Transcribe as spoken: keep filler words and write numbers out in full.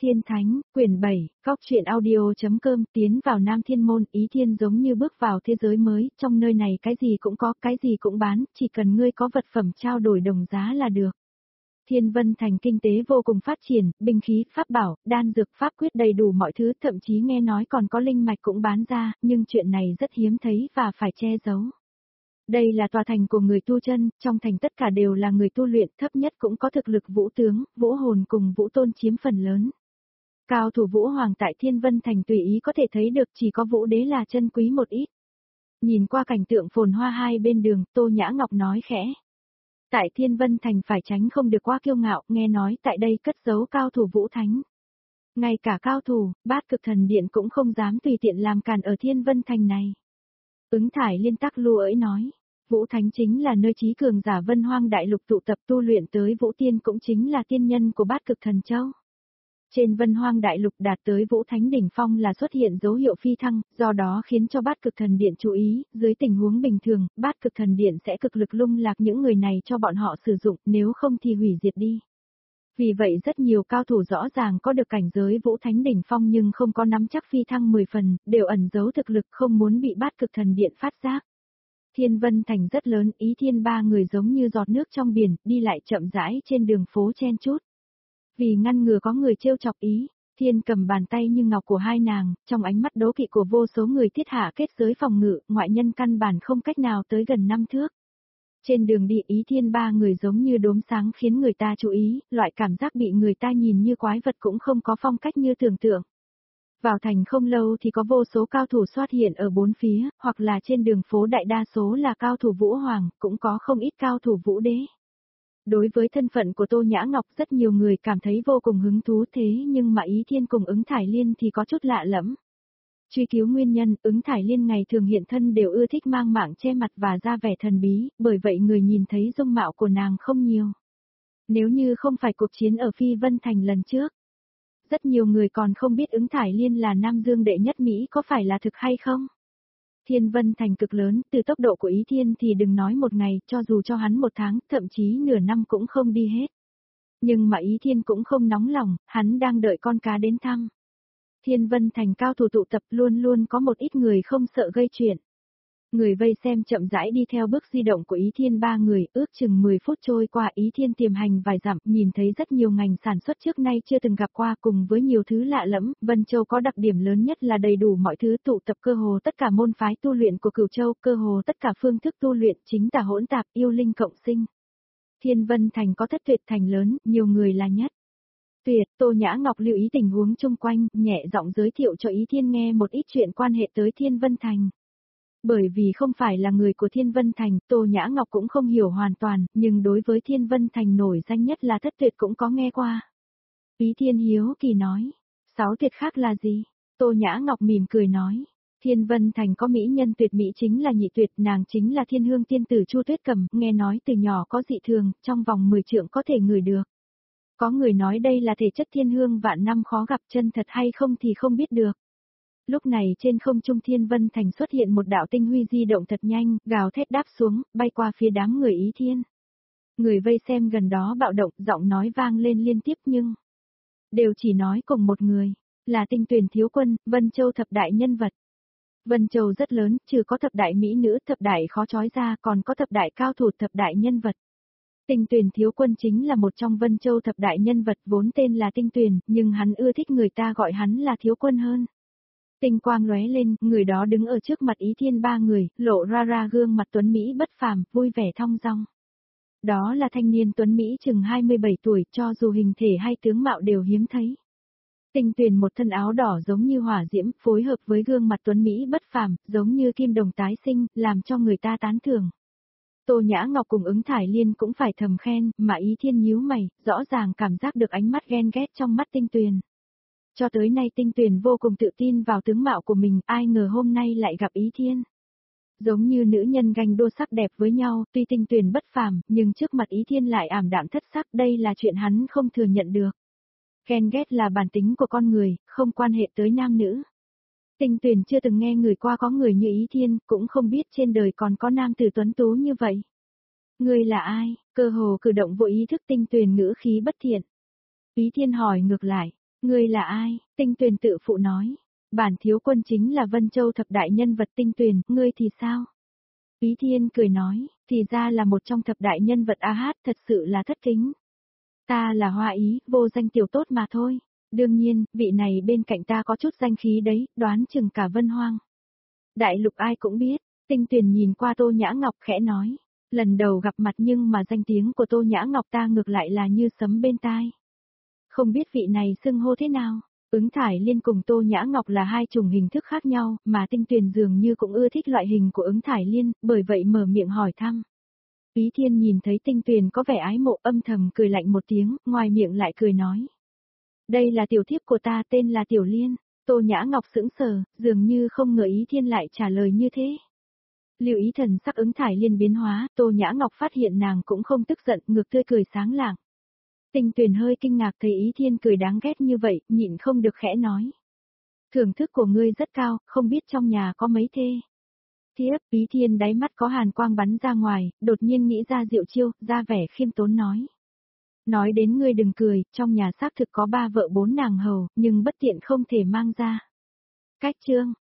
Thiên Thánh, quyển bảy, góc truyện audio.com, tiến vào Nam Thiên Môn, Ý Thiên giống như bước vào thế giới mới, trong nơi này cái gì cũng có, cái gì cũng bán, chỉ cần ngươi có vật phẩm trao đổi đồng giá là được. Thiên Vân Thành kinh tế vô cùng phát triển, binh khí, pháp bảo, đan dược, pháp quyết đầy đủ mọi thứ, thậm chí nghe nói còn có linh mạch cũng bán ra, nhưng chuyện này rất hiếm thấy và phải che giấu. Đây là tòa thành của người tu chân, trong thành tất cả đều là người tu luyện, thấp nhất cũng có thực lực vũ tướng, vũ hồn cùng vũ tôn chiếm phần lớn. Cao thủ vũ hoàng tại Thiên Vân Thành tùy ý có thể thấy được, chỉ có vũ đế là chân quý một ít. Nhìn qua cảnh tượng phồn hoa hai bên đường, Tô Nhã Ngọc nói khẽ. Tại Thiên Vân Thành phải tránh không được quá kiêu ngạo, nghe nói tại đây cất giấu cao thủ vũ thánh. Ngay cả cao thủ, Bát Cực Thần Điện cũng không dám tùy tiện làm càn ở Thiên Vân Thành này. Ứng Thải Liên tắc lưu ỡi nói, Vũ Thánh chính là nơi trí cường giả Vân Hoang Đại Lục tụ tập tu luyện tới Vũ Tiên, cũng chính là tiên nhân của Bát Cực Thần Châu. Trên Vân Hoang Đại Lục đạt tới Vũ Thánh đỉnh phong là xuất hiện dấu hiệu phi thăng, do đó khiến cho Bát Cực Thần Điện chú ý, dưới tình huống bình thường, Bát Cực Thần Điện sẽ cực lực lung lạc những người này cho bọn họ sử dụng, nếu không thì hủy diệt đi. Vì vậy rất nhiều cao thủ rõ ràng có được cảnh giới Vũ Thánh đỉnh phong nhưng không có nắm chắc phi thăng mười phần, đều ẩn giấu thực lực không muốn bị Bát Cực Thần Điện phát giác. Thiên Vân Thành rất lớn, Ý Thiên ba người giống như giọt nước trong biển, đi lại chậm rãi trên đường phố chen chúc. Vì ngăn ngừa có người trêu chọc Ý, Thiên cầm bàn tay như ngọc của hai nàng, trong ánh mắt đố kỵ của vô số người thiết hạ kết giới phòng ngự, ngoại nhân căn bản không cách nào tới gần năm thước. Trên đường đi Ý Thiên ba người giống như đốm sáng khiến người ta chú ý, loại cảm giác bị người ta nhìn như quái vật cũng không có phong cách như tưởng tượng. Vào thành không lâu thì có vô số cao thủ xuất hiện ở bốn phía, hoặc là trên đường phố đại đa số là cao thủ vũ hoàng, cũng có không ít cao thủ vũ đế. Đối với thân phận của Tô Nhã Ngọc rất nhiều người cảm thấy vô cùng hứng thú, thế nhưng mà Ý Thiên cùng Ứng Thải Liên thì có chút lạ lẫm. Truy cứu nguyên nhân, Ứng Thải Liên ngày thường hiện thân đều ưa thích mang mạng che mặt và ra vẻ thần bí, bởi vậy người nhìn thấy dung mạo của nàng không nhiều. Nếu như không phải cuộc chiến ở Phi Vân Thành lần trước, rất nhiều người còn không biết Ứng Thải Liên là Nam Dương đệ nhất Mỹ có phải là thực hay không. Thiên Vân Thành cực lớn, từ tốc độ của Ý Thiên thì đừng nói một ngày, cho dù cho hắn một tháng, thậm chí nửa năm cũng không đi hết. Nhưng mà Ý Thiên cũng không nóng lòng, hắn đang đợi con cá đến thăm. Thiên Vân Thành cao thủ tụ tập, luôn luôn có một ít người không sợ gây chuyện. Người vây xem chậm rãi đi theo bước di động của Ý Thiên ba người, ước chừng mười phút trôi qua Ý Thiên tiềm hành vài dặm, nhìn thấy rất nhiều ngành sản xuất trước nay chưa từng gặp qua cùng với nhiều thứ lạ lẫm. Vân Châu có đặc điểm lớn nhất là đầy đủ mọi thứ, tụ tập cơ hồ tất cả môn phái tu luyện của Cửu Châu, cơ hồ tất cả phương thức tu luyện, chính tà hỗn tạp, yêu linh cộng sinh. Thiên Vân Thành có thất tuyệt thành lớn, nhiều người là nhất. Tuyệt, Tô Nhã Ngọc lưu ý tình huống chung quanh, nhẹ giọng giới thiệu cho Ý Thiên nghe một ít chuyện quan hệ tới Thiên Vân Thành. Bởi vì không phải là người của Thiên Vân Thành, Tô Nhã Ngọc cũng không hiểu hoàn toàn, nhưng đối với Thiên Vân Thành nổi danh nhất là thất tuyệt cũng có nghe qua. Ý Thiên hiếu kỳ nói, sáu tuyệt khác là gì? Tô Nhã Ngọc mỉm cười nói, Thiên Vân Thành có mỹ nhân tuyệt mỹ chính là nhị tuyệt, nàng chính là Thiên Hương tiên tử Chu Tuyết Cầm, nghe nói từ nhỏ có dị thường, trong vòng mười trượng có thể ngửi được. Có người nói đây là thể chất thiên hương vạn năm khó gặp, chân thật hay không thì không biết được. Lúc này trên không trung Thiên Vân Thành xuất hiện một đạo tinh huy di động thật nhanh, gào thét đáp xuống, bay qua phía đám người Ý Thiên. Người vây xem gần đó bạo động, giọng nói vang lên liên tiếp nhưng đều chỉ nói cùng một người, là Tinh Tuyền thiếu quân, Vân Châu thập đại nhân vật. Vân Châu rất lớn, trừ có thập đại mỹ nữ, thập đại khó trói ra, còn có thập đại cao thủ, thập đại nhân vật. Tinh Tuyền thiếu quân chính là một trong Vân Châu thập đại nhân vật, vốn tên là Tinh Tuyền, nhưng hắn ưa thích người ta gọi hắn là thiếu quân hơn. Tinh quang lóe lên, người đó đứng ở trước mặt Ý Thiên ba người, lộ ra ra gương mặt tuấn Mỹ bất phàm, vui vẻ thong dong. Đó là thanh niên tuấn Mỹ chừng hai mươi bảy tuổi, cho dù hình thể hay tướng mạo đều hiếm thấy. Tinh Tuyền một thân áo đỏ giống như hỏa diễm, phối hợp với gương mặt tuấn Mỹ bất phàm, giống như kim đồng tái sinh, làm cho người ta tán thưởng. Tô Nhã Ngọc cùng Ứng Thải Liên cũng phải thầm khen, mà Ý Thiên nhíu mày, rõ ràng cảm giác được ánh mắt ghen ghét trong mắt Tinh Tuyền. Cho tới nay Tinh Tuyền vô cùng tự tin vào tướng mạo của mình, ai ngờ hôm nay lại gặp Ý Thiên. Giống như nữ nhân ganh đua sắc đẹp với nhau, tuy Tinh Tuyền bất phàm, nhưng trước mặt Ý Thiên lại ảm đạm thất sắc, đây là chuyện hắn không thừa nhận được. Ghen ghét là bản tính của con người, không quan hệ tới nam nữ. Tinh Tuyền chưa từng nghe người qua có người như Ý Thiên, cũng không biết trên đời còn có nam tử tuấn tú như vậy. Ngươi là ai? Cơ hồ cử động vô ý thức Tinh Tuyền ngữ khí bất thiện. Ý Thiên hỏi ngược lại, Ngươi là ai? Tinh Tuyền tự phụ nói. Bản thiếu quân chính là Vân Châu thập đại nhân vật Tinh Tuyền, ngươi thì sao? Ý Thiên cười nói, thì ra là một trong thập đại nhân vật a hát, thật sự là thất kính. Ta là Hoa Ý, vô danh tiểu tốt mà thôi. Đương nhiên, vị này bên cạnh ta có chút danh khí đấy, đoán chừng cả Vân Hoang. Đại lục ai cũng biết, Tinh Tuyền nhìn qua Tô Nhã Ngọc khẽ nói. Lần đầu gặp mặt nhưng mà danh tiếng của Tô Nhã Ngọc ta ngược lại là như sấm bên tai. Không biết vị này xưng hô thế nào? Ứng Thải Liên cùng Tô Nhã Ngọc là hai chủng hình thức khác nhau, mà Tinh Tuyền dường như cũng ưa thích loại hình của Ứng Thải Liên, bởi vậy mở miệng hỏi thăm. Ý Thiên nhìn thấy Tinh Tuyền có vẻ ái mộ, âm thầm cười lạnh một tiếng, ngoài miệng lại cười nói. Đây là tiểu thiếp của ta, tên là Tiểu Liên. Tô Nhã Ngọc sững sờ, dường như không ngờ Ý Thiên lại trả lời như thế. Lưu Ý thần sắc Ứng Thải Liên biến hóa, Tô Nhã Ngọc phát hiện nàng cũng không tức giận, ngược tươi cười sáng lạng. Tinh Tuyền hơi kinh ngạc thấy Ý Thiên cười đáng ghét như vậy, nhịn không được khẽ nói. Thưởng thức của ngươi rất cao, không biết trong nhà có mấy thê. Thiếp, Ý Thiên đáy mắt có hàn quang bắn ra ngoài, đột nhiên nghĩ ra diệu chiêu, ra vẻ khiêm tốn nói. Nói đến ngươi đừng cười, trong nhà xác thực có ba vợ bốn nàng hầu, nhưng bất tiện không thể mang ra. Cách chương,